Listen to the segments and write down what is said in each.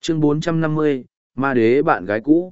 Chương 450, Ma Đế bạn gái cũ,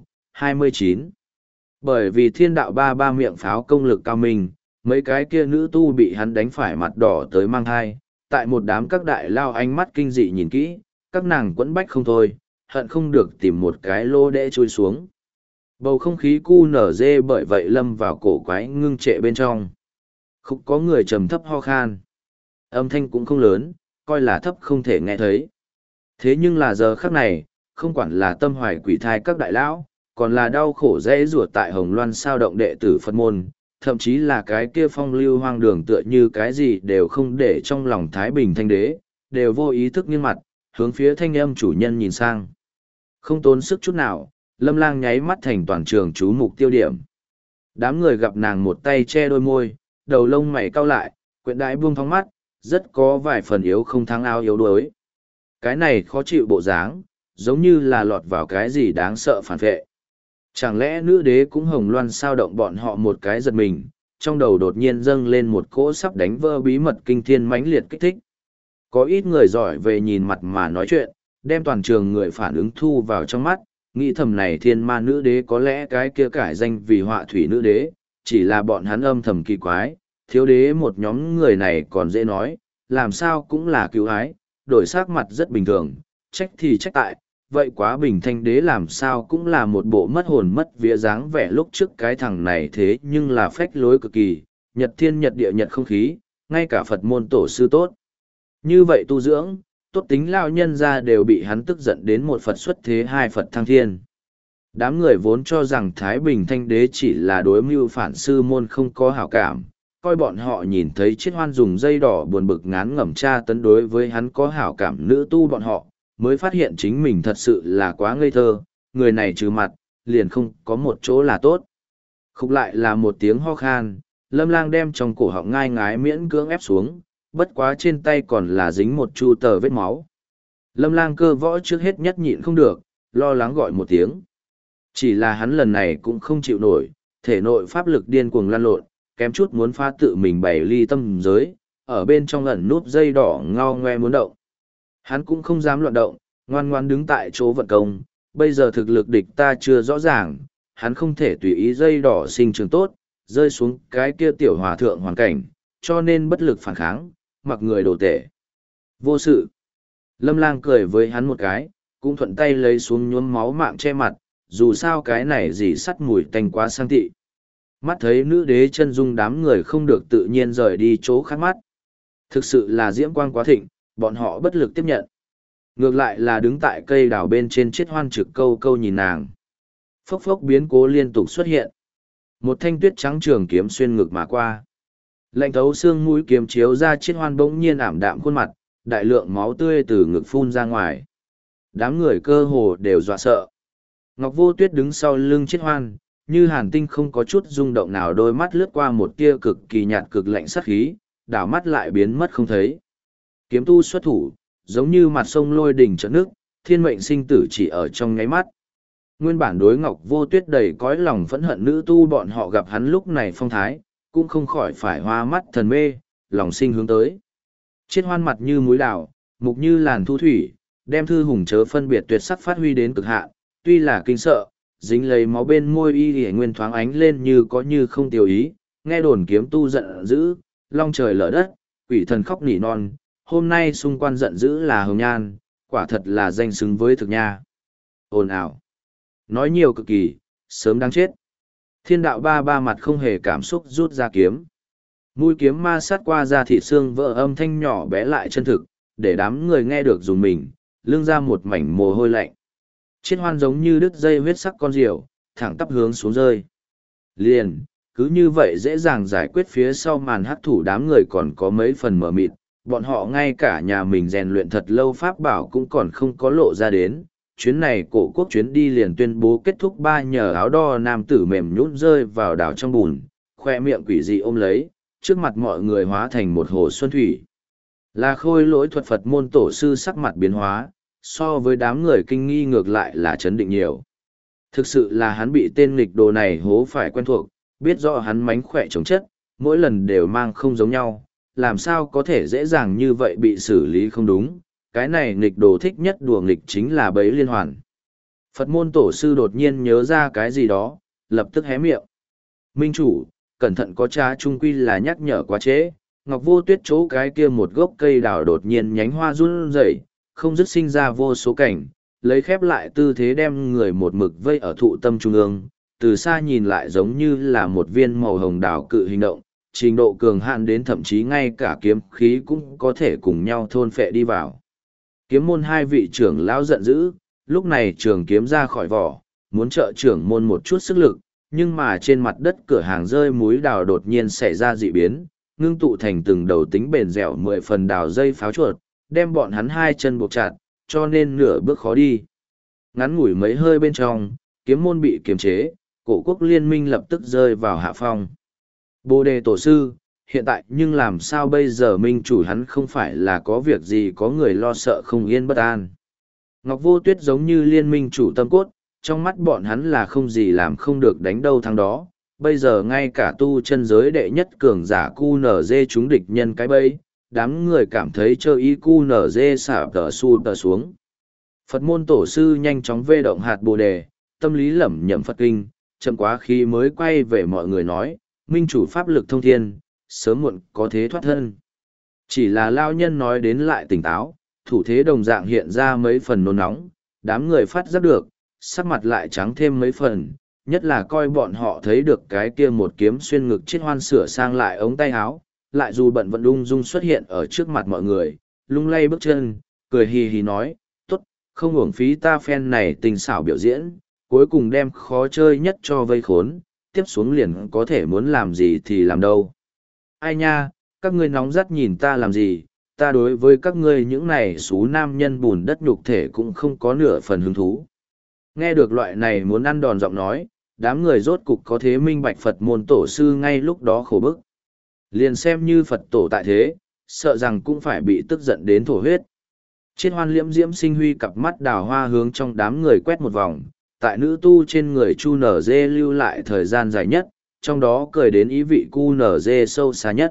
29. Bởi vì thiên đạo ba ba miệng pháo công lực cao minh, mấy cái kia nữ tu bị hắn đánh phải mặt đỏ tới mang thai, tại một đám các đại lao ánh mắt kinh dị nhìn kỹ, các nàng quẫn bách không thôi, hận không được tìm một cái lô đẽ trôi xuống. Bầu không khí cu nở dê bởi vậy lâm vào cổ quái ngưng trệ bên trong. Không có người trầm thấp ho khan. Âm thanh cũng không lớn, coi là thấp không thể nghe thấy. Thế nhưng là giờ khắc này, không quản là tâm hoài quỷ thai các đại lão, còn là đau khổ dễ ruột tại Hồng Loan sao động đệ tử Phật môn, thậm chí là cái kia phong lưu hoang đường tựa như cái gì đều không để trong lòng Thái Bình Thanh Đế, đều vô ý thức nghiêng mặt, hướng phía thanh âm chủ nhân nhìn sang. Không tốn sức chút nào, Lâm Lang nháy mắt thành toàn trường chú mục tiêu điểm. Đám người gặp nàng một tay che đôi môi, đầu lông mày cau lại, quyện đại buông thóng mắt, rất có vài phần yếu không thắng ao yếu đuối. Cái này khó chịu bộ dáng, giống như là lọt vào cái gì đáng sợ phản vệ. Chẳng lẽ nữ đế cũng Hồng Loan sao động bọn họ một cái giật mình, trong đầu đột nhiên dâng lên một cỗ sắp đánh vỡ bí mật kinh thiên mãnh liệt kích thích. Có ít người giỏi về nhìn mặt mà nói chuyện, đem toàn trường người phản ứng thu vào trong mắt, nghĩ thầm này thiên ma nữ đế có lẽ cái kia cải danh vì họa thủy nữ đế, chỉ là bọn hắn âm thầm kỳ quái, thiếu đế một nhóm người này còn dễ nói, làm sao cũng là cứu ái, đổi sắc mặt rất bình thường, trách thì trách tại, vậy quá bình thanh đế làm sao cũng là một bộ mất hồn mất vía dáng vẻ lúc trước cái thằng này thế nhưng là phách lối cực kỳ, nhật thiên nhật địa nhật không khí, ngay cả Phật môn tổ sư tốt. Như vậy tu dưỡng, tốt tính lao nhân ra đều bị hắn tức giận đến một Phật xuất thế hai Phật thăng thiên. Đám người vốn cho rằng Thái Bình Thanh Đế chỉ là đối mưu phản sư môn không có hảo cảm, coi bọn họ nhìn thấy Chiết Hoan dùng dây đỏ buồn bực ngán ngẩm tra tấn đối với hắn có hảo cảm nữ tu bọn họ, mới phát hiện chính mình thật sự là quá ngây thơ, người này trừ mặt, liền không có một chỗ là tốt. Khúc lại là một tiếng ho khan, Lâm Lang đem trong cổ họng ngai ngái miễn cưỡng ép xuống, bất quá trên tay còn là dính một chu tờ vết máu. Lâm Lang cơ võ trước hết nhất nhịn không được, lo lắng gọi một tiếng. Chỉ là hắn lần này cũng không chịu nổi, thể nội pháp lực điên cuồng lan lộn, kém chút muốn phá tự mình bày ly tâm giới, ở bên trong ẩn nút dây đỏ ngao ngoe muốn động. Hắn cũng không dám loạn động, ngoan ngoan đứng tại chỗ vận công, bây giờ thực lực địch ta chưa rõ ràng, hắn không thể tùy ý dây đỏ sinh trường tốt, rơi xuống cái kia tiểu hòa thượng hoàn cảnh, cho nên bất lực phản kháng, mặc người đồ tể. Vô sự. Lâm Lang cười với hắn một cái, cũng thuận tay lấy xuống nhuốm máu mạng che mặt, dù sao cái này gì sắt mùi tanh quá sang tị. Mắt thấy nữ đế chân dung đám người không được tự nhiên rời đi chỗ khác mắt. Thực sự là diễm quang quá thịnh, bọn họ bất lực tiếp nhận. Ngược lại là đứng tại cây đào bên trên Chiết Hoan trực câu câu nhìn nàng. Phốc phốc biến cố liên tục xuất hiện. Một thanh tuyết trắng trường kiếm xuyên ngực mà qua. Lạnh thấu xương mũi kiếm chiếu ra Chiết Hoan bỗng nhiên ảm đạm khuôn mặt, đại lượng máu tươi từ ngực phun ra ngoài. Đám người cơ hồ đều dọa sợ. Ngọc Vô Tuyết đứng sau lưng Chiết Hoan, như hàn tinh không có chút rung động nào, đôi mắt lướt qua một tia cực kỳ nhạt cực lạnh sát khí, đảo mắt lại biến mất không thấy. Kiếm tu xuất thủ, giống như mặt sông lôi đỉnh trận nước, thiên mệnh sinh tử chỉ ở trong nháy mắt. Nguyên bản đối Ngọc Vô Tuyết đầy cõi lòng phẫn hận nữ tu bọn họ gặp hắn lúc này phong thái, cũng không khỏi phải hoa mắt thần mê, lòng sinh hướng tới. Chiết Hoan mặt như muối đào, mục như làn thu thủy, đem thư hùng chớ phân biệt tuyệt sắc phát huy đến cực hạn, tuy là kinh sợ, dính lấy máu bên môi y hề nguyên thoáng ánh lên như có như không tiêu ý, nghe đồn kiếm tu giận dữ, long trời lở đất, quỷ thần khóc nỉ non, hôm nay xung quanh giận dữ là hồng nhan, quả thật là danh xứng với thực nha. Ồn ào. Nói nhiều cực kỳ, sớm đáng chết. Thiên đạo ba ba mặt không hề cảm xúc rút ra kiếm. Mũi kiếm ma sát qua da thịt xương vỡ, âm thanh nhỏ bé lại chân thực, để đám người nghe được dùng mình, lưng ra một mảnh mồ hôi lạnh. Chiết Hoan giống như đứt dây huyết sắc con diều, thẳng tắp hướng xuống rơi. Liền, cứ như vậy dễ dàng giải quyết phía sau màn hắc thủ, đám người còn có mấy phần mờ mịt, bọn họ ngay cả nhà mình rèn luyện thật lâu pháp bảo cũng còn không có lộ ra đến. Chuyến này cổ quốc chuyến đi liền tuyên bố kết thúc, ba nhờ áo đo nam tử mềm nhũn rơi vào đảo trong bùn, khoe miệng quỷ dị ôm lấy, trước mặt mọi người hóa thành một hồ xuân thủy. Là Khôi Lỗi thuật Phật môn tổ sư sắc mặt biến hóa, so với đám người kinh nghi ngược lại là chấn định nhiều. Thực sự là hắn bị tên nghịch đồ này hố phải quen thuộc, biết rõ hắn mánh khỏe chống chất, mỗi lần đều mang không giống nhau, làm sao có thể dễ dàng như vậy bị xử lý không đúng, cái này nghịch đồ thích nhất đùa nghịch chính là bẫy liên hoàn. Phật môn tổ sư đột nhiên nhớ ra cái gì đó, lập tức hé miệng. Minh chủ, cẩn thận có cha trung quy là nhắc nhở quá trễ. Ngọc Vô Tuyết chỗ cái kia một gốc cây đào đột nhiên nhánh hoa run rẩy, không dứt sinh ra vô số cảnh, lấy khép lại tư thế đem người một mực vây ở thụ tâm trung ương, từ xa nhìn lại giống như là một viên màu hồng đào cự hình động, trình độ cường hạn đến thậm chí ngay cả kiếm khí cũng có thể cùng nhau thôn phệ đi vào. Kiếm môn hai vị trưởng lão giận dữ, lúc này trường kiếm ra khỏi vỏ, muốn trợ trưởng môn một chút sức lực, nhưng mà trên mặt đất cửa hàng rơi múi đào đột nhiên xảy ra dị biến, ngưng tụ thành từng đầu tính bền dẻo 10 phần đào dây pháo chuột, đem bọn hắn hai chân buộc chặt, cho nên nửa bước khó đi. Ngắn ngủi mấy hơi bên trong, kiếm môn bị kiềm chế, cổ quốc liên minh lập tức rơi vào hạ phong. Bồ đề tổ sư, hiện tại nhưng làm sao bây giờ minh chủ hắn không phải là có việc gì có người lo sợ không yên bất an. Ngọc Vô Tuyết giống như liên minh chủ tâm cốt, trong mắt bọn hắn là không gì làm không được đánh đâu thắng đó. Bây giờ ngay cả tu chân giới đệ nhất cường giả QNZ chúng địch nhân cái bẫy, đám người cảm thấy chơi y QNZ xả tờ su tờ xuống. Phật môn tổ sư nhanh chóng vê động hạt bồ đề, tâm lý lẩm nhẩm Phật kinh, chậm quá khi mới quay về mọi người nói, minh chủ pháp lực thông thiên, sớm muộn có thế thoát thân. Chỉ là lao nhân nói đến lại tỉnh táo, thủ thế đồng dạng hiện ra mấy phần nôn nóng, đám người phát giác được, sắc mặt lại trắng thêm mấy phần, nhất là coi bọn họ thấy được cái kia một kiếm xuyên ngực chết hoan sửa sang lại ống tay áo, lại dù bận vận ung dung xuất hiện ở trước mặt mọi người, lung lay bước chân, cười hì hì nói, tốt, không uổng phí ta phen này tình xảo biểu diễn, cuối cùng đem khó chơi nhất cho vây khốn, tiếp xuống liền có thể muốn làm gì thì làm đâu. Ai nha, các ngươi nóng rát nhìn ta làm gì, ta đối với các ngươi những này xú nam nhân bùn đất nhục thể cũng không có nửa phần hứng thú. Nghe được loại này muốn ăn đòn giọng nói, đám người rốt cục có thế minh bạch Phật môn tổ sư ngay lúc đó khổ bức. Liền xem như Phật tổ tại thế, sợ rằng cũng phải bị tức giận đến thổ huyết. Chiết hoan liễm diễm sinh huy cặp mắt đào hoa hướng trong đám người quét một vòng, tại nữ tu trên người Chu Nở Dê lưu lại thời gian dài nhất, trong đó cười đến ý vị Cu Nở Dê sâu xa nhất.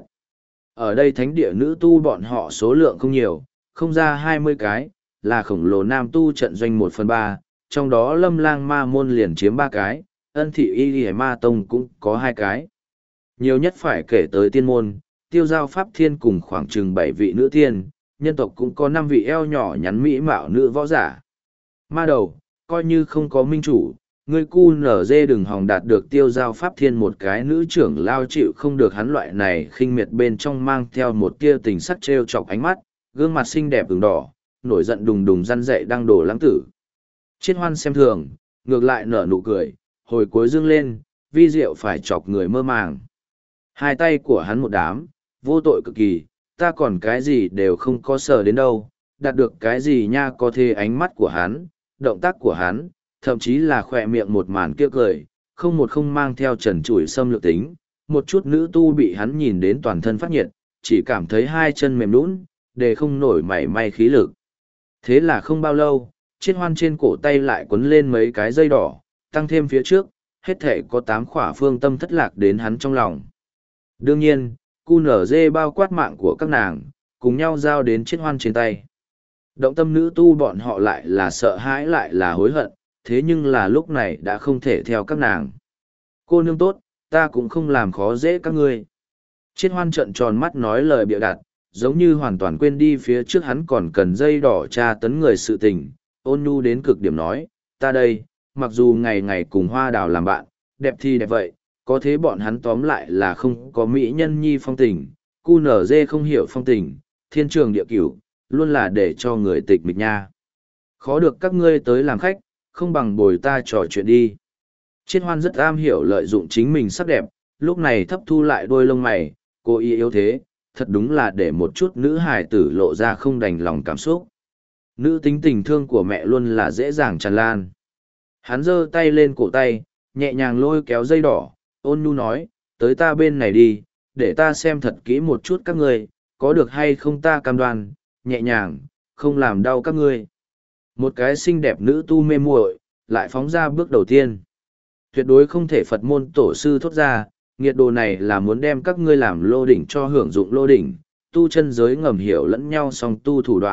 Ở đây thánh địa nữ tu bọn họ số lượng không nhiều, không ra 20 cái, là khổng lồ nam tu trận doanh 1/3, trong đó Lâm Lang Ma môn liền chiếm 3 cái, Ân Thị Y Lì Ma Tông cũng có 2 cái. Nhiều nhất phải kể tới tiên môn, Tiêu Giao Pháp Thiên cùng khoảng chừng 7 vị nữ tiên, nhân tộc cũng có 5 vị eo nhỏ nhắn mỹ mạo nữ võ giả. Ma đầu, coi như không có minh chủ, ngươi cu nở dê đừng hòng đạt được Tiêu Giao Pháp Thiên một cái nữ trưởng lao chịu không được hắn loại này khinh miệt bên trong mang theo một tia tình sắc trêu chọc ánh mắt, gương mặt xinh đẹp ửng đỏ, nổi giận đùng đùng răn dậy đang đổ lãng tử. Chiết hoan xem thường, ngược lại nở nụ cười, hồi cuối dương lên, vi diệu phải chọc người mơ màng. Hai tay của hắn một đám, vô tội cực kỳ, ta còn cái gì đều không có sờ đến đâu, đạt được cái gì nha có thể ánh mắt của hắn, động tác của hắn, thậm chí là khỏe miệng một màn kia cười, không mang theo trần trụi xâm lược tính, một chút nữ tu bị hắn nhìn đến toàn thân phát nhiệt, chỉ cảm thấy hai chân mềm nhũn, để không nổi mảy may khí lực. Thế là không bao lâu, chiết hoan trên cổ tay lại quấn lên mấy cái dây đỏ, tăng thêm phía trước, hết thể có 8 khỏa phương tâm thất lạc đến hắn trong lòng. Đương nhiên, cu nở dê bao quát mạng của các nàng, cùng nhau giao đến chiết hoan trên tay. Động tâm nữ tu bọn họ lại là sợ hãi lại là hối hận, thế nhưng là lúc này đã không thể theo các nàng. Cô nương tốt, ta cũng không làm khó dễ các ngươi. Chiết hoan trợn tròn mắt nói lời bịa đặt, giống như hoàn toàn quên đi phía trước hắn còn cần dây đỏ tra tấn người sự tình, ôn nhu đến cực điểm nói, ta đây, mặc dù ngày ngày cùng hoa đào làm bạn, đẹp thì đẹp vậy, có thế bọn hắn tóm lại là không có mỹ nhân nhi phong tình, cu nở dê không hiểu phong tình, thiên trường địa cửu, luôn là để cho người tịch mịch nha. Khó được các ngươi tới làm khách, không bằng bồi ta trò chuyện đi. Chiết hoan rất am hiểu lợi dụng chính mình sắc đẹp, lúc này thấp thu lại đôi lông mày, cô y yếu thế, thật đúng là để một chút nữ hài tử lộ ra không đành lòng cảm xúc. Nữ tính tình thương của mẹ luôn là dễ dàng tràn lan. Hắn giơ tay lên cổ tay, nhẹ nhàng lôi kéo dây đỏ, ôn nhu nói, tới ta bên này đi, để ta xem thật kỹ một chút các ngươi, có được hay không ta cam đoan, nhẹ nhàng, không làm đau các ngươi. Một cái xinh đẹp nữ tu mê muội, lại phóng ra bước đầu tiên. Tuyệt đối không thể Phật môn tổ sư thốt ra, nghiệt đồ này là muốn đem các ngươi làm lô đỉnh cho hưởng dụng lô đỉnh, tu chân giới ngầm hiểu lẫn nhau song tu thủ đoạn,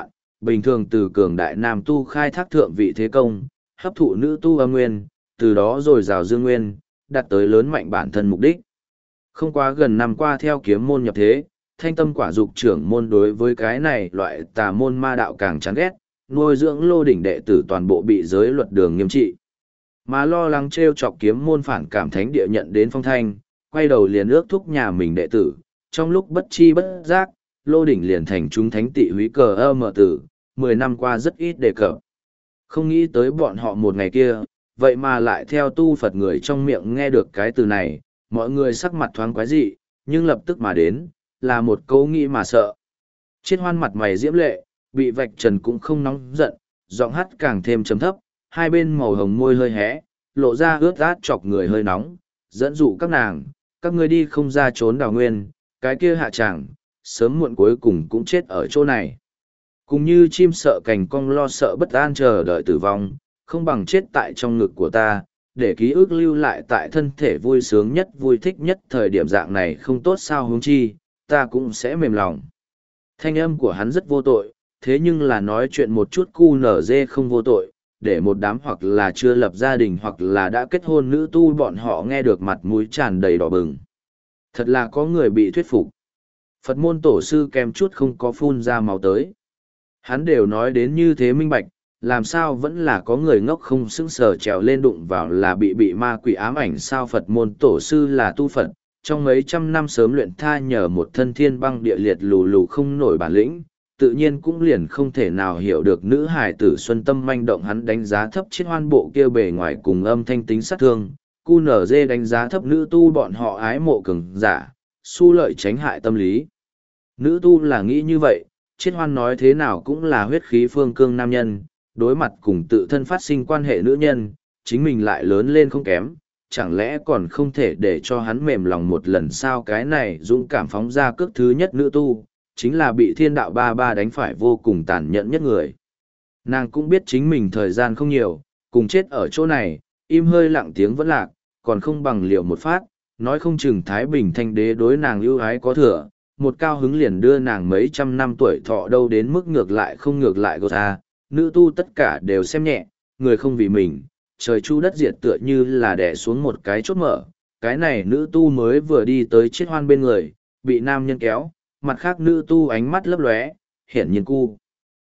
bình thường từ cường đại nam tu khai thác thượng vị thế công, hấp thụ nữ tu âm nguyên, từ đó rồi rào dương nguyên, đạt tới lớn mạnh bản thân mục đích. Không quá gần năm qua theo kiếm môn nhập thế, thanh tâm quả dục trưởng môn đối với cái này loại tà môn ma đạo càng chán ghét, nuôi dưỡng lô đỉnh đệ tử toàn bộ bị giới luật đường nghiêm trị. Mà lo lắng trêu chọc kiếm môn phản cảm thánh địa nhận đến phong thanh, quay đầu liền ước thúc nhà mình đệ tử, trong lúc bất chi bất giác, lô đỉnh liền thành chúng thánh tị húy cờ âm tử, 10 năm qua rất ít đề cập. Không nghĩ tới bọn họ một ngày kia, vậy mà lại theo tu Phật người trong miệng nghe được cái từ này, mọi người sắc mặt thoáng quái dị, nhưng lập tức mà đến, là một câu nghĩ mà sợ. Chiết Hoan mặt mày diễm lệ, bị vạch trần cũng không nóng giận, giọng hát càng thêm trầm thấp, hai bên màu hồng môi hơi hé, lộ ra ướt át chọc người hơi nóng, dẫn dụ các nàng, các ngươi đi không ra trốn đào nguyên, cái kia hạ chẳng, sớm muộn cuối cùng cũng chết ở chỗ này. Cùng như chim sợ cành cong lo sợ bất an chờ đợi tử vong, không bằng chết tại trong ngực của ta, để ký ức lưu lại tại thân thể vui sướng nhất vui thích nhất thời điểm dạng này không tốt sao huống chi, ta cũng sẽ mềm lòng. Thanh âm của hắn rất vô tội, thế nhưng là nói chuyện một chút cu nở dê không vô tội, để một đám hoặc là chưa lập gia đình hoặc là đã kết hôn nữ tu bọn họ nghe được mặt mũi tràn đầy đỏ bừng. Thật là có người bị thuyết phục. Phật môn tổ sư kèm chút không có phun ra máu tới. Hắn đều nói đến như thế minh bạch, làm sao vẫn là có người ngốc không sững sờ trèo lên đụng vào là bị ma quỷ ám ảnh sao Phật môn tổ sư là tu Phật, trong mấy trăm năm sớm luyện tha nhờ một thân thiên băng địa liệt lù lù không nổi bản lĩnh, tự nhiên cũng liền không thể nào hiểu được nữ hải tử xuân tâm manh động hắn đánh giá thấp Chiết Hoan bộ kia bề ngoài cùng âm thanh tính sát thương, cu nở dê đánh giá thấp nữ tu bọn họ ái mộ cường giả, su lợi tránh hại tâm lý. Nữ tu là nghĩ như vậy, Chiết Hoan nói thế nào cũng là huyết khí phương cương nam nhân, đối mặt cùng tự thân phát sinh quan hệ nữ nhân, chính mình lại lớn lên không kém, chẳng lẽ còn không thể để cho hắn mềm lòng một lần sao cái này dũng cảm phóng ra cước thứ nhất nữ tu, chính là bị thiên đạo ba ba đánh phải vô cùng tàn nhẫn nhất người. Nàng cũng biết chính mình thời gian không nhiều, cùng chết ở chỗ này, im hơi lặng tiếng vẫn lạc, còn không bằng liều một phát, nói không chừng Thái Bình Thanh Đế đối nàng ưu ái có thừa, một cao hứng liền đưa nàng mấy trăm năm tuổi thọ đâu đến mức ngược lại không ngược lại gột ra, nữ tu tất cả đều xem nhẹ, người không vì mình, trời chu đất diệt tựa như là đè xuống một cái chốt mở, cái này nữ tu mới vừa đi tới Chiết Hoan bên người, bị nam nhân kéo, mặt khác nữ tu ánh mắt lấp lóe, hiển nhiên cu.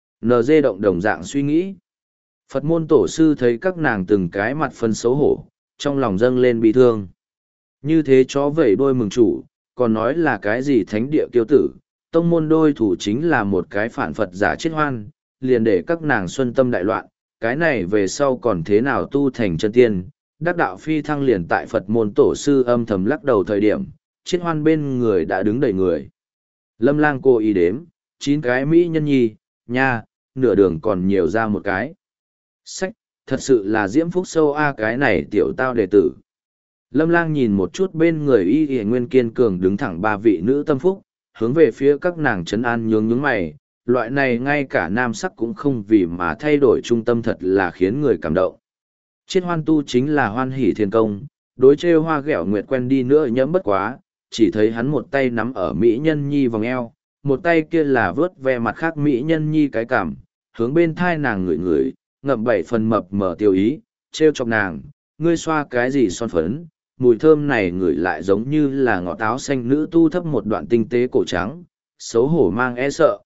NG động đồng dạng suy nghĩ. Phật môn tổ sư thấy các nàng từng cái mặt phân xấu hổ, trong lòng dâng lên bi thương. Như thế chó vẩy đôi mừng chủ, còn nói là cái gì thánh địa kiêu tử, tông môn đôi thủ chính là một cái phản Phật giả Chiết Hoan, liền để các nàng xuân tâm đại loạn, cái này về sau còn thế nào tu thành chân tiên, đắc đạo phi thăng liền tại Phật môn tổ sư âm thầm lắc đầu thời điểm, Chiết Hoan bên người đã đứng đầy người. Lâm Lang cô ý đếm, 9 cái mỹ nhân nhi, nha, nửa đường còn nhiều ra một cái. Sách, thật sự là diễm phúc sâu a cái này tiểu tao đệ tử. Lâm Lang nhìn một chút bên người y y nguyên kiên cường đứng thẳng ba vị nữ tâm phúc, hướng về phía các nàng trấn an nhướng mày, loại này ngay cả nam sắc cũng không vì mà thay đổi trung tâm thật là khiến người cảm động. Chiết Hoan tu chính là hoan hỷ thiên công, đối trêu hoa ghẹo nguyệt quen đi nữa nhẫm bất quá, chỉ thấy hắn một tay nắm ở mỹ nhân nhi vòng eo, một tay kia là vớt ve mặt khác mỹ nhân nhi cái cảm, hướng bên thai nàng ngửi ngửi, ngậm 7 phần mập mở tiêu ý, trêu chọc nàng, ngươi xoa cái gì son phấn, mùi thơm này ngửi lại giống như là ngọt áo xanh nữ tu thấp một đoạn tinh tế cổ trắng, xấu hổ mang e sợ,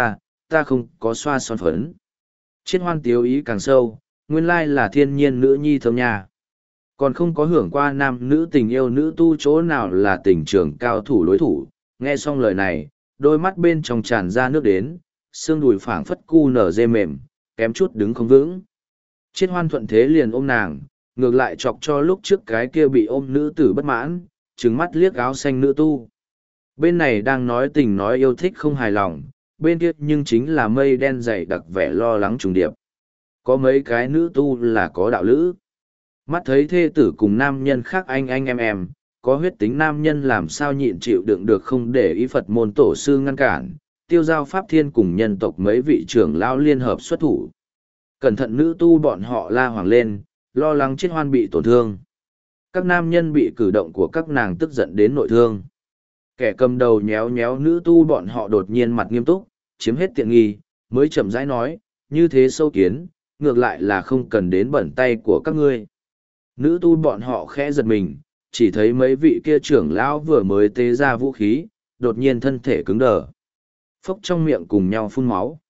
ta không có xoa son phấn. Chiết Hoan tiêu ý càng sâu, nguyên lai là thiên nhiên nữ nhi thơm nhà. Còn không có hưởng qua nam nữ tình yêu nữ tu chỗ nào là tình trường cao thủ đối thủ, nghe xong lời này, đôi mắt bên trong tràn ra nước đến, xương đùi phảng phất cu nở dê mềm, kém chút đứng không vững. Chiết Hoan thuận thế liền ôm nàng, ngược lại chọc cho lúc trước cái kia bị ôm nữ tử bất mãn, trừng mắt liếc áo xanh nữ tu. Bên này đang nói tình nói yêu thích không hài lòng, bên kia nhưng chính là mây đen dày đặc vẻ lo lắng trùng điệp. Có mấy cái nữ tu là có đạo lữ. Mắt thấy thê tử cùng nam nhân khác anh em, có huyết tính nam nhân làm sao nhịn chịu đựng được không để ý Phật môn tổ sư ngăn cản, tiêu giao pháp thiên cùng nhân tộc mấy vị trưởng lão liên hợp xuất thủ. Cẩn thận nữ tu bọn họ la hoảng lên, lo lắng Chiết Hoan bị tổn thương. Các nam nhân bị cử động của các nàng tức giận đến nội thương. Kẻ cầm đầu nhéo nhéo nữ tu bọn họ đột nhiên mặt nghiêm túc, chiếm hết tiện nghi, mới chậm rãi nói, như thế sâu kiến, ngược lại là không cần đến bẩn tay của các ngươi. Nữ tu bọn họ khẽ giật mình, chỉ thấy mấy vị kia trưởng lão vừa mới tế ra vũ khí, đột nhiên thân thể cứng đờ. Phốc trong miệng cùng nhau phun máu.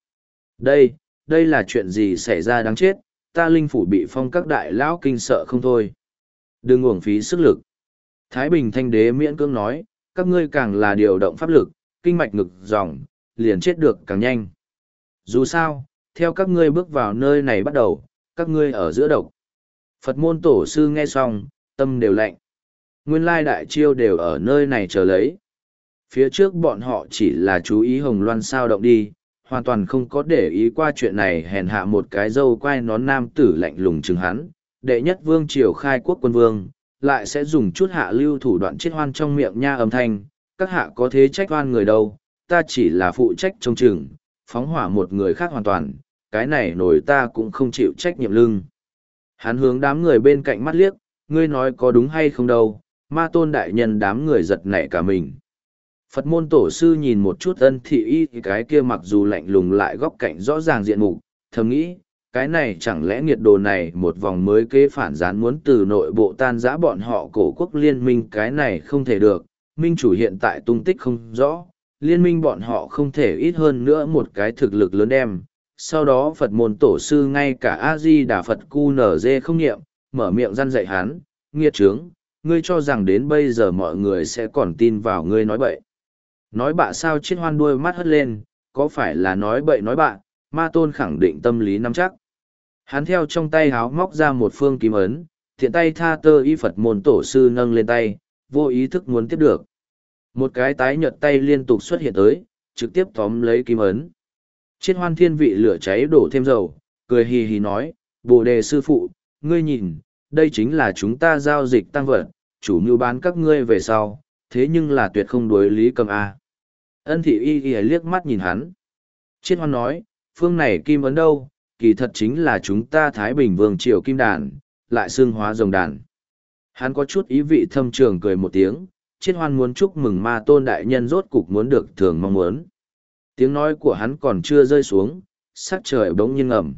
Đây là chuyện gì xảy ra đáng chết, ta linh phủ bị phong các đại lão kinh sợ không thôi. Đừng uổng phí sức lực. Thái Bình Thanh Đế miễn cưỡng nói, các ngươi càng là điều động pháp lực, kinh mạch ngực dòng, liền chết được càng nhanh. Dù sao, theo các ngươi bước vào nơi này bắt đầu, các ngươi ở giữa độc. Phật môn tổ sư nghe xong, tâm đều lạnh. Nguyên lai đại chiêu đều ở nơi này chờ lấy. Phía trước bọn họ chỉ là chú ý Hồng Loan sao động đi, hoàn toàn không có để ý qua chuyện này, hèn hạ một cái dâu quai nón nam tử lạnh lùng chừng hắn. Đệ nhất vương triều khai quốc quân vương, lại sẽ dùng chút hạ lưu thủ đoạn chết hoan trong miệng nha âm thanh, các hạ có thế trách oan người đâu, ta chỉ là phụ trách trông chừng, phóng hỏa một người khác hoàn toàn, cái này nổi ta cũng không chịu trách nhiệm lưng. Hắn hướng đám người bên cạnh mắt liếc, ngươi nói có đúng hay không đâu, ma tôn đại nhân đám người giật nảy cả mình. Phật môn tổ sư nhìn một chút Ân Thị Y thì cái kia mặc dù lạnh lùng lại góc cạnh rõ ràng diện mục, thầm nghĩ, cái này chẳng lẽ nghiệt đồ này một vòng mới kế phản gián muốn từ nội bộ tan rã bọn họ cổ quốc liên minh, cái này không thể được, minh chủ hiện tại tung tích không rõ, liên minh bọn họ không thể ít hơn nữa một cái thực lực lớn đem. Sau đó Phật môn tổ sư ngay cả A-di-đà Phật cu nở dê không niệm, mở miệng răn dạy hắn, nghiệt trướng, ngươi cho rằng đến bây giờ mọi người sẽ còn tin vào ngươi nói bậy. Nói bạ sao chết hoan đuôi mắt hất lên, có phải là nói bậy nói bạ, ma tôn khẳng định tâm lý nắm chắc. Hắn theo trong tay háo móc ra một phương kim ấn, thiện tay tha tơ y Phật môn tổ sư nâng lên tay, vô ý thức muốn tiếp được. Một cái tái nhợt tay liên tục xuất hiện tới, trực tiếp tóm lấy kim ấn. Chiết hoan thiên vị lửa cháy đổ thêm dầu, cười hì hì nói, Bồ đề sư phụ, ngươi nhìn, đây chính là chúng ta giao dịch tăng vật, chủ mưu bán các ngươi về sau, thế nhưng là tuyệt không đối lý cầm A. Ân Thị Y Y liếc mắt nhìn hắn. Chiết hoan nói, phương này kim ấn đâu, kỳ thật chính là chúng ta Thái Bình Vương triều kim đàn, lại xương hóa rồng đàn. Hắn có chút ý vị thâm trường cười một tiếng, Chiết hoan muốn chúc mừng ma tôn đại nhân rốt cục muốn được thường mong muốn. Tiếng nói của hắn còn chưa rơi xuống, sắc trời bỗng nhiên ngầm.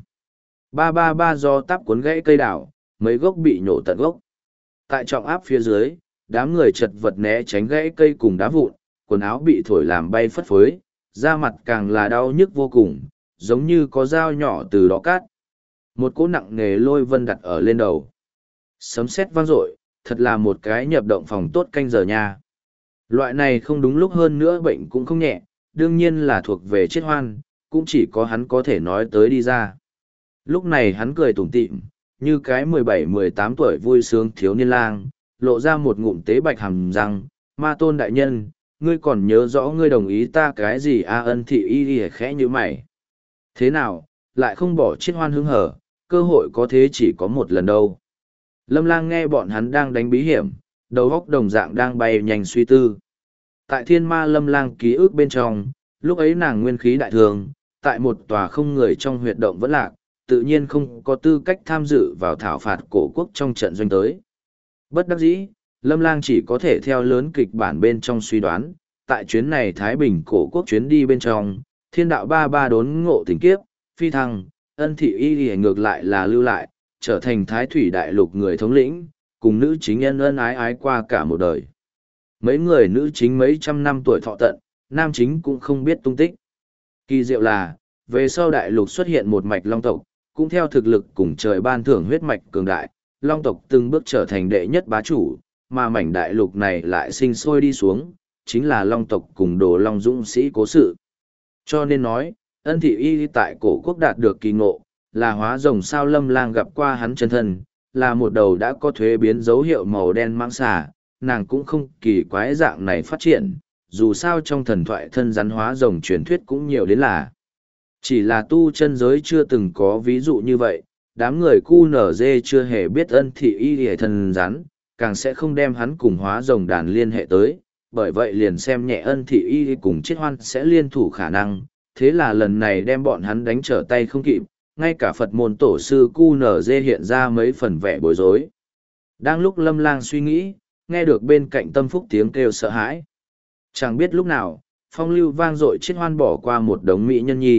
Ba ba ba do táp cuốn gãy cây đảo, mấy gốc bị nhổ tận gốc. Tại trọng áp phía dưới, đám người chật vật né tránh gãy cây cùng đá vụn, quần áo bị thổi làm bay phất phới, da mặt càng là đau nhức vô cùng, giống như có dao nhỏ từ đó cát. Một cỗ nặng nề lôi vân đặt ở lên đầu. Sấm sét vang dội, thật là một cái nhập động phòng tốt canh giờ nha. Loại này không đúng lúc hơn nữa bệnh cũng không nhẹ, đương nhiên là thuộc về chết hoan, cũng chỉ có hắn có thể nói tới đi ra. Lúc này hắn cười tủm tỉm, như cái 17-18 tuổi vui sướng thiếu niên lang, lộ ra một ngụm tế bạch hàm răng, ma tôn đại nhân, ngươi còn nhớ rõ ngươi đồng ý ta cái gì a? Ân Thị Y Y khẽ như mày. Thế nào, lại không bỏ chết hoan hứng hở, cơ hội có thế chỉ có một lần đâu. Lâm Lang nghe bọn hắn đang đánh bí hiểm, đầu óc đồng dạng đang bay nhanh suy tư. Tại thiên ma Lâm Lang ký ức bên trong, lúc ấy nàng nguyên khí đại thường, tại một tòa không người trong huyệt động vẫn lạc, tự nhiên không có tư cách tham dự vào thảo phạt cổ quốc trong trận doanh tới. Bất đắc dĩ, Lâm Lang chỉ có thể theo lớn kịch bản bên trong suy đoán, tại chuyến này Thái Bình cổ quốc chuyến đi bên trong, thiên đạo ba ba đốn ngộ tình kiếp, phi thăng, Ân Thị Y Y ngược lại là lưu lại, trở thành Thái Thủy Đại Lục người thống lĩnh, cùng nữ chính ân ân ái ái qua cả một đời. Mấy người nữ chính mấy trăm năm tuổi thọ tận, nam chính cũng không biết tung tích. Kỳ diệu là, về sau đại lục xuất hiện một mạch long tộc, cũng theo thực lực cùng trời ban thưởng huyết mạch cường đại, long tộc từng bước trở thành đệ nhất bá chủ, mà mảnh đại lục này lại sinh sôi đi xuống, chính là long tộc cùng đồ long dũng sĩ cố sự. Cho nên nói, Ân Thị Y tại cổ quốc đạt được kỳ ngộ, là hóa rồng sao Lâm Lang gặp qua hắn chân thân, là một đầu đã có thuế biến dấu hiệu màu đen mãng xà, nàng cũng không kỳ quái dạng này phát triển, dù sao trong thần thoại thân rắn hóa rồng truyền thuyết cũng nhiều đến là. Chỉ là tu chân giới chưa từng có ví dụ như vậy, đám người QNZ chưa hề biết Ân Thị Y hề thân rắn, càng sẽ không đem hắn cùng hóa rồng đàn liên hệ tới, bởi vậy liền xem nhẹ Ân Thị Y cùng chết hoan sẽ liên thủ khả năng, thế là lần này đem bọn hắn đánh trở tay không kịp, ngay cả Phật môn tổ sư QNZ hiện ra mấy phần vẻ bối rối. Đang lúc Lâm Lang suy nghĩ, nghe được bên cạnh Tâm Phúc tiếng kêu sợ hãi. Chẳng biết lúc nào, phong lưu vang dội chết hoan bỏ qua một đống mỹ nhân nhi,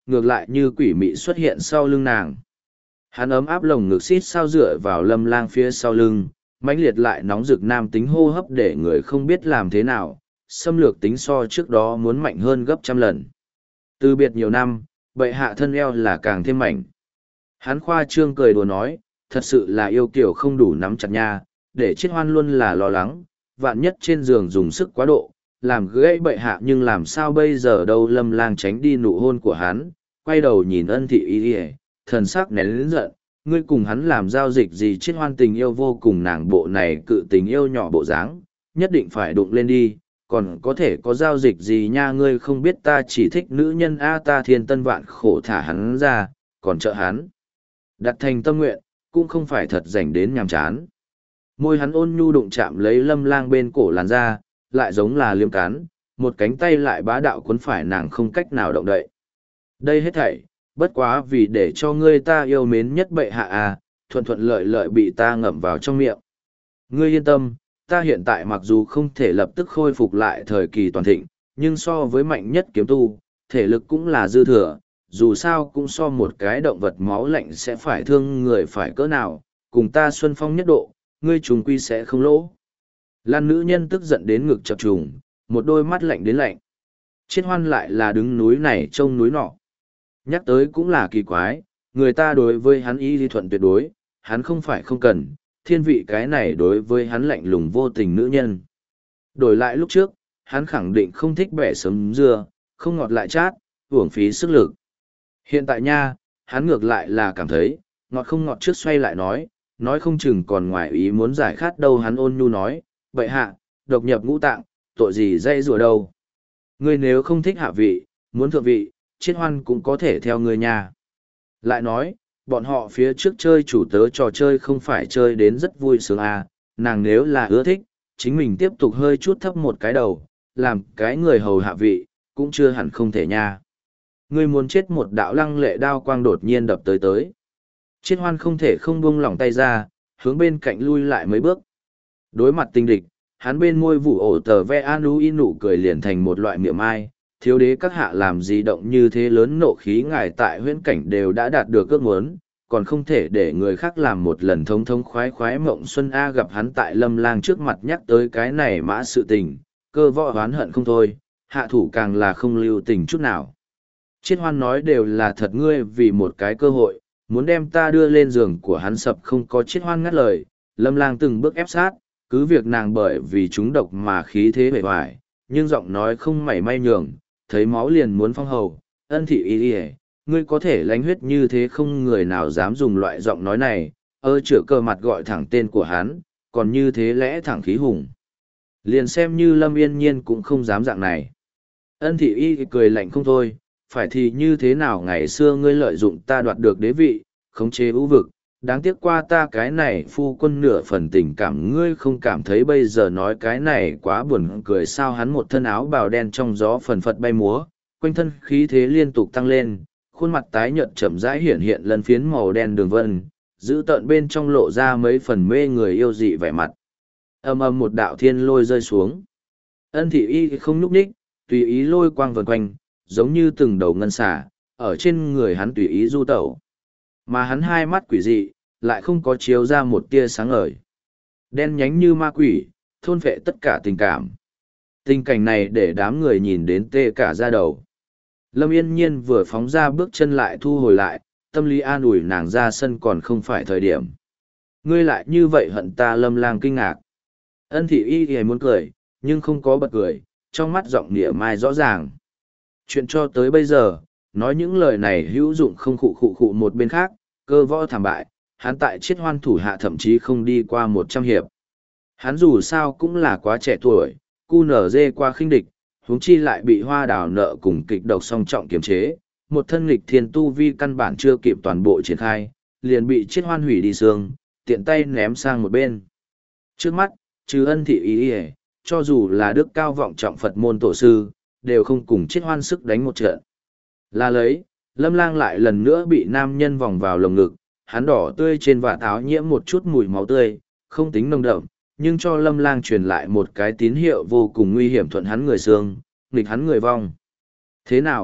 ngược lại như quỷ mị xuất hiện sau lưng nàng. Hắn ấm áp lồng ngực xít sao dựa vào Lâm Lang phía sau lưng, mãnh liệt lại nóng rực nam tính hô hấp để người không biết làm thế nào, xâm lược tính so trước đó muốn mạnh hơn gấp trăm lần. Từ biệt nhiều năm, bệ hạ thân eo là càng thêm mạnh. Hắn khoa trương cười đùa nói, thật sự là yêu kiểu không đủ nắm chặt nha, để Chiết Hoan luôn là lo lắng, vạn nhất trên giường dùng sức quá độ, làm gãy bệ hạ nhưng làm sao bây giờ đâu. Lâm Lang tránh đi nụ hôn của hắn, quay đầu nhìn Ân Thị Y, thần sắc nén lớn giận, ngươi cùng hắn làm giao dịch gì? Chiết Hoan tình yêu vô cùng, nàng bộ này cự tình yêu nhỏ bộ dáng, nhất định phải đụng lên đi, còn có thể có giao dịch gì nha? Ngươi không biết ta chỉ thích nữ nhân a, ta thiên tân vạn khổ thả hắn ra, còn trợ hắn đặt thành tâm nguyện, cũng không phải thật dành đến nhàm chán. Môi hắn ôn nhu đụng chạm lấy Lâm Lang bên cổ làn da, lại giống là liếm cắn, một cánh tay lại bá đạo cuốn phải nàng không cách nào động đậy. Đây hết thảy, bất quá vì để cho ngươi ta yêu mến nhất bệ hạ à, thuận thuận lợi lợi bị ta ngậm vào trong miệng. Ngươi yên tâm, ta hiện tại mặc dù không thể lập tức khôi phục lại thời kỳ toàn thịnh, nhưng so với mạnh nhất kiếm tu, thể lực cũng là dư thừa, dù sao cũng so một cái động vật máu lạnh sẽ phải thương người phải cỡ nào, cùng ta xuân phong nhất độ, ngươi trùng quy sẽ không lỗ. Lan nữ nhân tức giận đến ngực chập trùng, một đôi mắt lạnh đến lạnh. Chiết Hoan lại là đứng núi này trông núi nọ. Nhắc tới cũng là kỳ quái, người ta đối với hắn y lý thuận tuyệt đối, hắn không phải không cần, thiên vị cái này đối với hắn lạnh lùng vô tình nữ nhân. Đổi lại lúc trước, hắn khẳng định không thích bẻ sấm dưa, không ngọt lại chát, uổng phí sức lực. Hiện tại nha, hắn ngược lại là cảm thấy, ngọt không ngọt trước xoay lại nói không chừng còn ngoài ý muốn giải khát đâu. Hắn ôn nhu nói, bệ hạ, độc nhập ngũ tạng, tội gì dây rùa đâu. Ngươi nếu không thích hạ vị, muốn thượng vị, Chiết Hoan cũng có thể theo ngươi nha. Lại nói, bọn họ phía trước chơi chủ tớ trò chơi không phải chơi đến rất vui sướng à, nàng nếu là ưa thích, chính mình tiếp tục hơi chút thấp một cái đầu, làm cái người hầu hạ vị, cũng chưa hẳn không thể nha. Ngươi muốn chết. Một đạo lăng lệ đao quang đột nhiên đập tới. Chiết Hoan không thể không buông lỏng tay ra, hướng bên cạnh lui lại mấy bước. Đối mặt tình địch, hắn bên môi vụ ổ tờ ve anu in nụ cười liền thành một loại miệng ai. Thiếu đế các hạ làm gì động như thế lớn, nộ khí ngài tại huyễn cảnh đều đã đạt được ước muốn, còn không thể để người khác làm một lần thống thống khoái khoái mộng xuân a. Gặp hắn tại Lâm Lang trước mặt nhắc tới cái này mã sự tình, cơ võ oán hận không thôi, hạ thủ càng là không lưu tình chút nào. Chiết Hoan nói đều là thật, ngươi vì một cái cơ hội, muốn đem ta đưa lên giường của hắn sập không có. Chiết Hoan ngắt lời, Lâm Lang từng bước ép sát, cứ việc nàng bởi vì chúng độc mà khí thế bề ngoài, nhưng giọng nói không mảy may nhường, thấy máu liền muốn phong hầu. Ân Thị Y, ngươi có thể lánh huyết như thế, không người nào dám dùng loại giọng nói này, chữa cơ mặt gọi thẳng tên của hắn, còn như thế lẽ thẳng khí hùng. Liền xem như Lâm Yên Nhiên cũng không dám dạng này. Ân Thị Y cười lạnh không thôi, phải thì như thế nào, ngày xưa ngươi lợi dụng ta đoạt được đế vị, khống chế ưu vực, đáng tiếc qua ta cái này phu quân nửa phần tình cảm ngươi không cảm thấy bây giờ nói cái này quá buồn cười sao? Hắn một thân áo bào đen trong gió phần phật bay múa, quanh thân khí thế liên tục tăng lên, khuôn mặt tái nhợt chậm rãi hiện hiện lân phiến màu đen đường vân, giữ tợn bên trong lộ ra mấy phần mê người yêu dị vẻ mặt. Ầm ầm một đạo thiên lôi rơi xuống. Ân Thị Y không nhúc nhích, tùy ý lôi quang vần quanh, giống như từng đầu ngân xả, ở trên người hắn tùy ý du tẩu. Mà hắn hai mắt quỷ dị, lại không có chiếu ra một tia sáng ngời. Đen nhánh như ma quỷ, thôn phệ tất cả tình cảm. Tình cảnh này để đám người nhìn đến tê cả da đầu. Lâm Yên Nhiên vừa phóng ra bước chân lại thu hồi lại, tâm lý an ủi nàng ra sân còn không phải thời điểm. Ngươi lại như vậy hận ta? Lâm Lang kinh ngạc. Ân Thị Y thì muốn cười, nhưng không có bật cười, trong mắt giọng nịa mai rõ ràng. Chuyện cho tới bây giờ, nói những lời này hữu dụng không. Khụ một bên khác, Cơ Võ thảm bại, hắn tại Chiết Hoan thủ hạ thậm chí không đi qua 100 hiệp. Hắn dù sao cũng là quá trẻ tuổi, cu nở dê qua khinh địch, huống chi lại bị Hoa Đào nợ cùng kịch độc song trọng kiềm chế, một thân nghịch thiên tu vi căn bản chưa kịp toàn bộ triển khai, liền bị Chiết Hoan hủy đi xương, tiện tay ném sang một bên. Trước mắt, trừ Ân Thị Y, cho dù là đức cao vọng trọng Phật môn tổ sư, đều không cùng Chiết Hoan sức đánh một trận. Là lấy, Lâm Lang lại lần nữa bị nam nhân vòng vào lồng ngực, hắn đỏ tươi trên vạt áo nhiễm một chút mùi máu tươi, không tính nồng đậm, nhưng cho Lâm Lang truyền lại một cái tín hiệu vô cùng nguy hiểm, thuận hắn người xương, nghịch hắn người vong. Thế nào,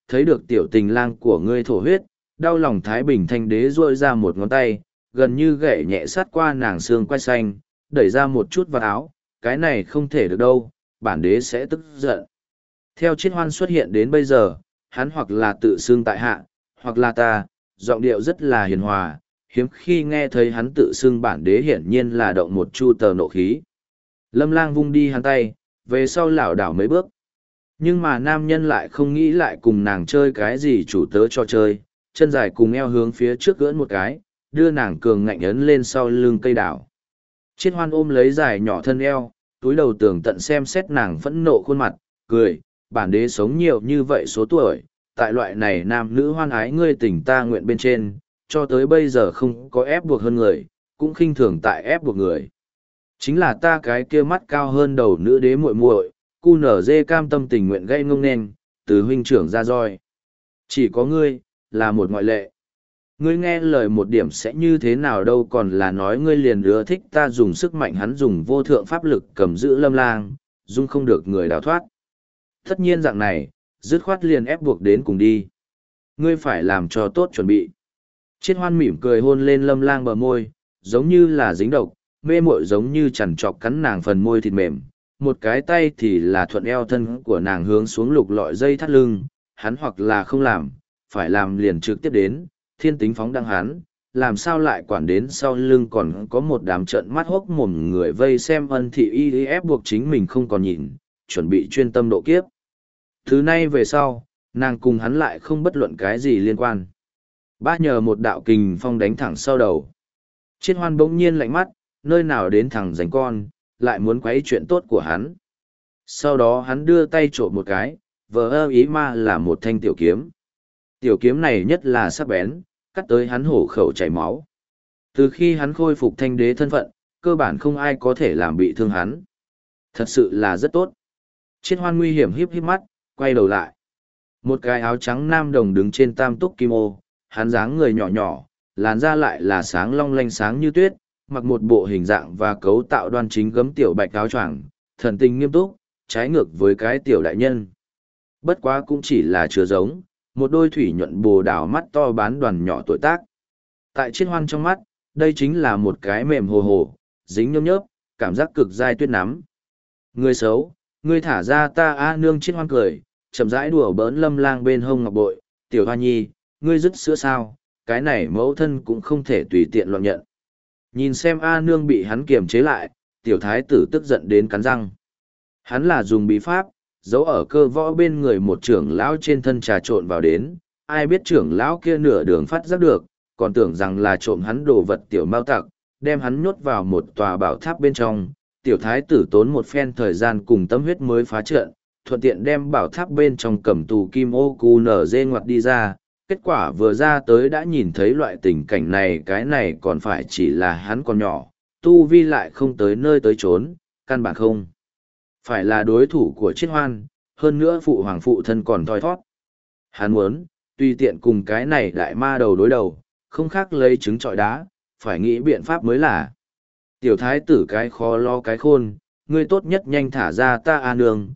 thấy được tiểu tình lang của ngươi thổ huyết, đau lòng Thái Bình Thanh đế duỗi ra một ngón tay, gần như gậy nhẹ sát qua nàng xương quai xanh, đẩy ra một chút vào áo, cái này không thể được đâu, bản đế sẽ tức giận. Theo Chiết Hoan xuất hiện đến bây giờ, hắn hoặc là tự xưng tại hạ, hoặc là ta, giọng điệu rất là hiền hòa, hiếm khi nghe thấy hắn tự xưng bản đế hiển nhiên là động một chu tờ nộ khí. Lâm Lang vung đi hắn tay, về sau lảo đảo mấy bước. Nhưng mà nam nhân lại không nghĩ lại cùng nàng chơi cái gì chủ tớ cho chơi, chân dài cùng eo hướng phía trước gỡn một cái, đưa nàng cường ngạnh ấn lên sau lưng cây đảo. Chiết Hoan ôm lấy dài nhỏ thân eo, túi đầu tường tận xem xét nàng phẫn nộ khuôn mặt, cười, bản đế sống nhiều như vậy số tuổi, tại loại này nam nữ hoan ái ngươi tình ta nguyện bên trên, cho tới bây giờ không có ép buộc hơn người, cũng khinh thường tại ép buộc người. Chính là ta cái kia mắt cao hơn đầu nữ đế muội muội, cu nở dê cam tâm tình nguyện gây ngông nên, từ huynh trưởng ra roi. Chỉ có ngươi, là một ngoại lệ. Ngươi nghe lời một điểm sẽ như thế nào đâu, còn là nói ngươi liền ưa thích ta dùng sức mạnh, hắn dùng vô thượng pháp lực cầm giữ Lâm Lang, dung không được người đào thoát. Tất nhiên dạng này, dứt khoát liền ép buộc đến cùng đi. Ngươi phải làm cho tốt chuẩn bị. Chiết Hoan mỉm cười hôn lên Lâm Lang bờ môi, giống như là dính độc, mê muội giống như chằn trọc cắn nàng phần môi thịt mềm. Một cái tay thì là thuận eo thân của nàng hướng xuống lục lọi dây thắt lưng, hắn hoặc là không làm, phải làm liền trực tiếp đến, thiên tính phóng đăng hắn, làm sao lại quản đến sau lưng còn có một đám trận mắt hốc mồm người vây xem. Ân Thị Y ép buộc chính mình không còn nhìn, chuẩn bị chuyên tâm độ kiếp. Thứ nay về sau, nàng cùng hắn lại không bất luận cái gì liên quan. Ba nhờ một đạo kình phong đánh thẳng sau đầu. Chiết Hoan bỗng nhiên lạnh mắt, nơi nào đến thằng rảnh con, lại muốn quấy chuyện tốt của hắn. Sau đó hắn đưa tay trộm một cái, vờ ơ ý ma là một thanh tiểu kiếm. Tiểu kiếm này nhất là sắc bén, cắt tới hắn hổ khẩu chảy máu. Từ khi hắn khôi phục thanh đế thân phận, cơ bản không ai có thể làm bị thương hắn. Thật sự là rất tốt. Chiết Hoan nguy hiểm híp híp mắt, quay đầu lại. Một cái áo trắng nam đồng đứng trên tam túc kim ô, hắn dáng người nhỏ nhỏ, làn da lại là sáng long lanh sáng như tuyết, mặc một bộ hình dạng và cấu tạo đoan chính gấm tiểu bạch áo choàng, thần tình nghiêm túc, trái ngược với cái tiểu đại nhân. Bất quá cũng chỉ là chứa giống, một đôi thủy nhuận bồ đào mắt to bán đoàn nhỏ tuổi tác. Tại Chiết Hoan trong mắt, đây chính là một cái mềm hồ hồ, dính nhớp nhớp, cảm giác cực dai tuyết nắm. Người xấu, ngươi thả ra ta a nương. Chiết Hoan cười, chậm rãi đùa bỡn Lâm Lang bên hông ngọc bội, tiểu hoa nhi, ngươi dứt sữa sao, cái này mẫu thân cũng không thể tùy tiện loạn nhận. Nhìn xem A nương bị hắn kiềm chế lại, tiểu thái tử tức giận đến cắn răng. Hắn là dùng bí pháp, giấu ở cơ võ bên người một trưởng lão trên thân trà trộn vào đến, ai biết trưởng lão kia nửa đường phát giác được, còn tưởng rằng là trộm hắn đồ vật tiểu mao tặc, đem hắn nhốt vào một tòa bảo tháp bên trong. Tiểu thái tử tốn một phen thời gian cùng tâm huyết mới phá trận, thuận tiện đem bảo tháp bên trong cầm tù kim ô cu nở dê ngoặt đi ra. Kết quả vừa ra tới đã nhìn thấy loại tình cảnh này, cái này còn phải chỉ là hắn còn nhỏ, tu vi lại không tới nơi tới chốn, căn bản không phải là đối thủ của Chiết Hoan, hơn nữa phụ hoàng phụ thân còn thoi thoát. Hắn muốn, tùy tiện cùng cái này đại ma đầu đối đầu, không khác lấy trứng trọi đá, phải nghĩ biện pháp mới là. Tiểu thái tử cái khó lo cái khôn, ngươi tốt nhất nhanh thả ra ta a nương,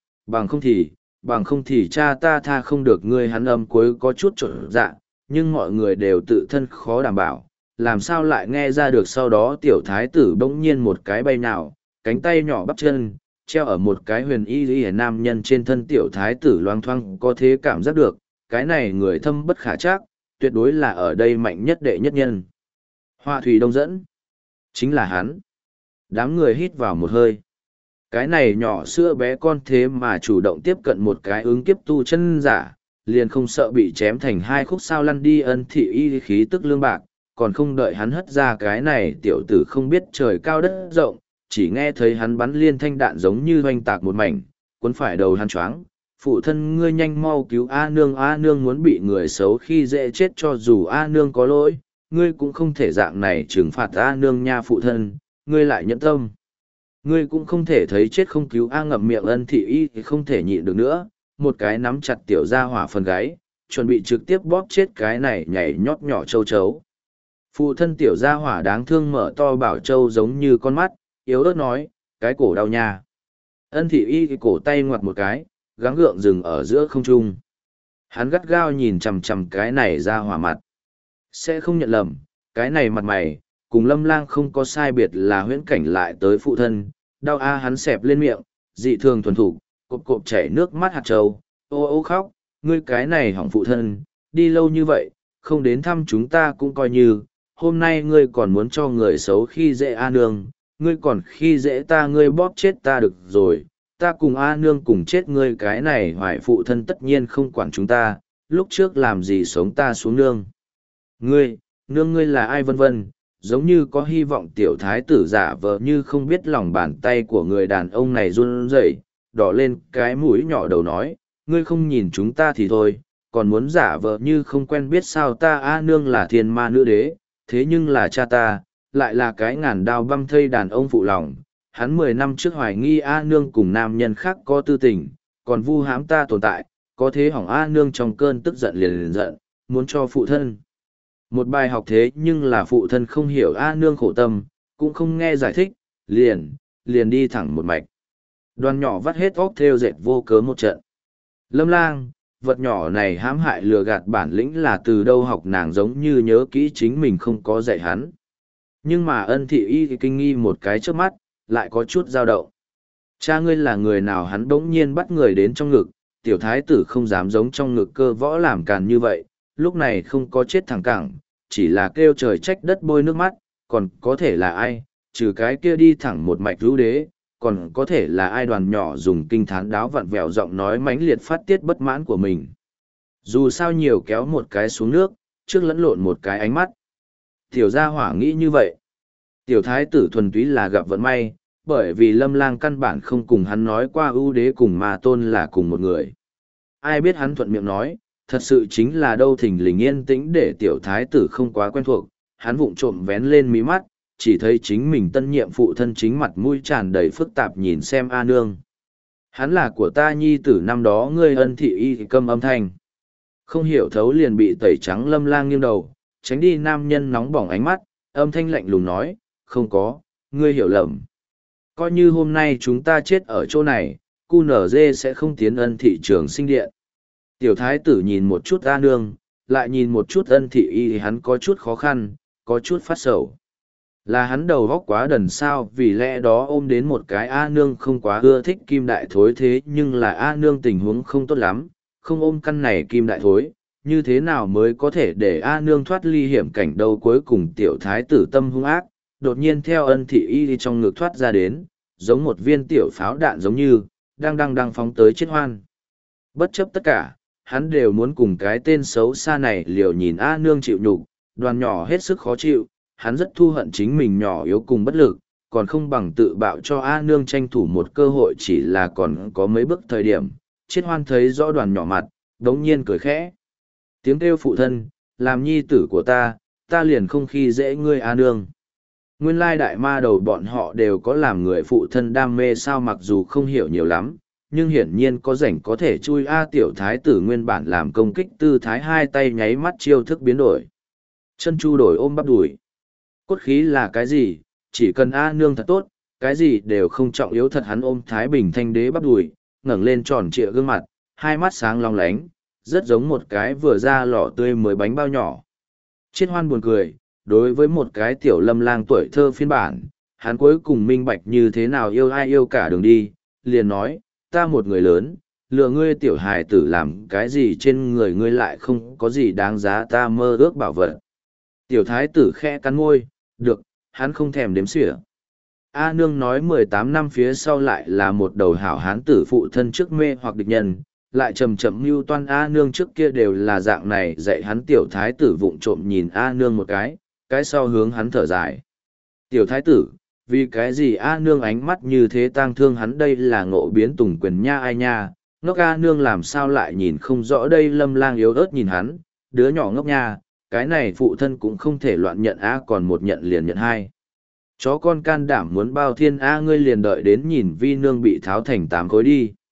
bằng không thì cha ta tha không được ngươi. Hắn âm cuối có chút trộn dạ, nhưng mọi người đều tự thân khó đảm bảo, làm sao lại nghe ra được. Sau đó tiểu thái tử bỗng nhiên một cái bay nào, cánh tay nhỏ bắp chân, treo ở một cái huyền y nam nhân trên thân. Tiểu thái tử loang thoang có thế cảm giác được, cái này người thâm bất khả trắc, tuyệt đối là ở đây mạnh nhất đệ nhất nhân. Hoa thủy đông dẫn, chính là hắn. Đám người hít vào một hơi. Cái này nhỏ sữa bé con thế mà chủ động tiếp cận một cái ứng kiếp tu chân giả, liền không sợ bị chém thành hai khúc sao lăn đi. Ân Thị Y khí tức lương bạc, còn không đợi hắn hất ra cái này tiểu tử không biết trời cao đất rộng, chỉ nghe thấy hắn bắn liên thanh đạn giống như hoành tạc một mảnh, cuốn phải đầu hắn choáng. Phụ thân ngươi nhanh mau cứu A nương muốn bị người xấu khi dễ chết, cho dù A nương có lỗi, ngươi cũng không thể dạng này trừng phạt A nương nha. Phụ thân, ngươi lại nhẫn tâm. Ngươi cũng không thể thấy chết không cứu A. Ngậm miệng. Ân Thị Y thì không thể nhịn được nữa, một cái nắm chặt tiểu gia hỏa phần gáy, chuẩn bị trực tiếp bóp chết cái này nhảy nhót nhỏ châu chấu. Phụ thân tiểu gia hỏa đáng thương mở to bảo châu giống như con mắt, yếu ớt nói, cái cổ đau nha. Ân Thị Y thì cổ tay ngoặt một cái, gắng gượng dừng ở giữa không trung. Hắn gắt gao nhìn chằm chằm cái này ra hỏa mặt. Sẽ không nhận lầm, cái này mặt mày, cùng Lâm Lang không có sai biệt là huyễn cảnh lại tới phụ thân, đau hắn xẹp lên miệng, dị thường thuần thủ, cộp cộp chảy nước mắt hạt trâu, ô ô khóc, ngươi cái này hỏng phụ thân, đi lâu như vậy, không đến thăm chúng ta cũng coi như, hôm nay ngươi còn muốn cho người xấu khi dễ A Nương, ngươi còn khi dễ ta ngươi bóp chết ta được rồi, ta cùng A Nương cùng chết ngươi cái này hoài phụ thân tất nhiên không quản chúng ta, lúc trước làm gì sống ta xuống nương. Ngươi, nương ngươi là ai vân vân, giống như có hy vọng tiểu thái tử giả vờ như không biết lòng bàn tay của người đàn ông này run rẩy, đỏ lên cái mũi nhỏ đầu nói, ngươi không nhìn chúng ta thì thôi, còn muốn giả vờ như không quen biết sao ta A Nương là thiên ma nữ đế, thế nhưng là cha ta, lại là cái ngàn đao băm thây đàn ông phụ lòng. Hắn 10 năm trước hoài nghi A Nương cùng nam nhân khác có tư tình, còn vu hãm ta tồn tại, có thế hỏng A Nương trong cơn tức giận liền giận, muốn cho phụ thân. Một bài học thế nhưng là phụ thân không hiểu A Nương khổ tâm, cũng không nghe giải thích, liền đi thẳng một mạch. Đoàn nhỏ vắt hết óc theo dệt vô cớ một trận. Lâm Lang, vật nhỏ này hãm hại lừa gạt bản lĩnh là từ đâu học nàng giống như nhớ kỹ chính mình không có dạy hắn. Nhưng mà Ân Thị Y thì kinh nghi một cái trước mắt, lại có chút dao động. Cha ngươi là người nào hắn bỗng nhiên bắt người đến trong ngực, tiểu thái tử không dám giống trong ngực cơ võ làm càn như vậy, lúc này không có chết thẳng cẳng, chỉ là kêu trời trách đất bôi nước mắt, còn có thể là ai, trừ cái kia đi thẳng một mạch rú đế, còn có thể là ai đoàn nhỏ dùng kinh thán đáo vặn vẹo giọng nói mãnh liệt phát tiết bất mãn của mình. Dù sao nhiều kéo một cái xuống nước, trước lẫn lộn một cái ánh mắt. Tiểu gia hỏa nghĩ như vậy. Tiểu thái tử thuần túy là gặp vận may, bởi vì Lâm Lang căn bản không cùng hắn nói qua ưu đế cùng ma tôn là cùng một người. Ai biết hắn thuận miệng nói, thật sự chính là đâu thình lình yên tĩnh để tiểu thái tử không quá quen thuộc, hắn vụng trộm vén lên mí mắt, chỉ thấy chính mình tân nhiệm phụ thân chính mặt mũi tràn đầy phức tạp nhìn xem A Nương. Hắn là của ta nhi tử năm đó ngươi Ân Thị Y câm âm thanh. Không hiểu thấu liền bị tẩy trắng Lâm Lang nghiêng đầu, tránh đi nam nhân nóng bỏng ánh mắt, âm thanh lạnh lùng nói, không có, ngươi hiểu lầm. Coi như hôm nay chúng ta chết ở chỗ này, QNZ sẽ không tiến Ân Thị trường sinh điện. Tiểu thái tử nhìn một chút A Nương, lại nhìn một chút Ân Thị Y thì hắn có chút khó khăn, có chút phát sầu. Là hắn đầu góc quá đần sao, vì lẽ đó ôm đến một cái A Nương không quá ưa thích kim đại thối, thế nhưng là A Nương tình huống không tốt lắm, không ôm căn này kim đại thối, như thế nào mới có thể để A Nương thoát ly hiểm cảnh đâu. Cuối cùng tiểu thái tử tâm hung ác, đột nhiên theo Ân Thị Y đi trong ngực thoát ra đến, giống một viên tiểu pháo đạn giống như, đang phóng tới chết hoan. Bất chấp tất cả, hắn đều muốn cùng cái tên xấu xa này liều nhìn A Nương chịu nhục, đoàn nhỏ hết sức khó chịu, hắn rất thu hận chính mình nhỏ yếu cùng bất lực, còn không bằng tự bạo cho A Nương tranh thủ một cơ hội, chỉ là còn có mấy bước thời điểm, chết hoan thấy rõ đoàn nhỏ mặt, đống nhiên cười khẽ. Tiếng kêu phụ thân, làm nhi tử của ta liền không khi dễ ngươi A Nương. Nguyên lai đại ma đầu bọn họ đều có làm người phụ thân đam mê sao, mặc dù không hiểu nhiều lắm, nhưng hiển nhiên có rảnh có thể chui. A tiểu thái tử nguyên bản làm công kích tư thái, hai tay nháy mắt chiêu thức biến đổi. Chân chu đổi ôm bắp đùi. Cốt khí là cái gì, chỉ cần A Nương thật tốt, cái gì đều không trọng yếu. Thật hắn ôm Thái Bình thanh đế bắp đùi, ngẩng lên tròn trịa gương mặt, hai mắt sáng long lánh, rất giống một cái vừa ra lò tươi mới bánh bao nhỏ. Chiết hoan buồn cười, đối với một cái tiểu Lâm Lang tuổi thơ phiên bản, hắn cuối cùng minh bạch như thế nào yêu ai yêu cả đường đi, liền nói, ta một người lớn, lừa ngươi tiểu hài tử làm cái gì trên người ngươi lại không có gì đáng giá ta mơ ước bảo vật. Tiểu thái tử khẽ cắn môi, được, hắn không thèm đếm xỉa. A Nương nói 18 năm phía sau lại là một đầu hảo hán tử phụ thân trước mê hoặc địch nhân, lại chậm mưu toan. A Nương trước kia đều là dạng này dạy hắn. Tiểu thái tử vụng trộm nhìn A Nương một cái sau hướng hắn thở dài. Tiểu thái tử, vì cái gì A Nương ánh mắt như thế tang thương hắn, đây là ngộ biến tùng quyền nha ai nha, ngốc A Nương làm sao lại nhìn không rõ đây. Lâm Lang yếu ớt nhìn hắn, đứa nhỏ ngốc nha, cái này phụ thân cũng không thể loạn nhận A, còn một nhận liền nhận hai. Chó con can đảm muốn bao thiên A, ngươi liền đợi đến nhìn vi nương bị tháo thành 8 khối đi.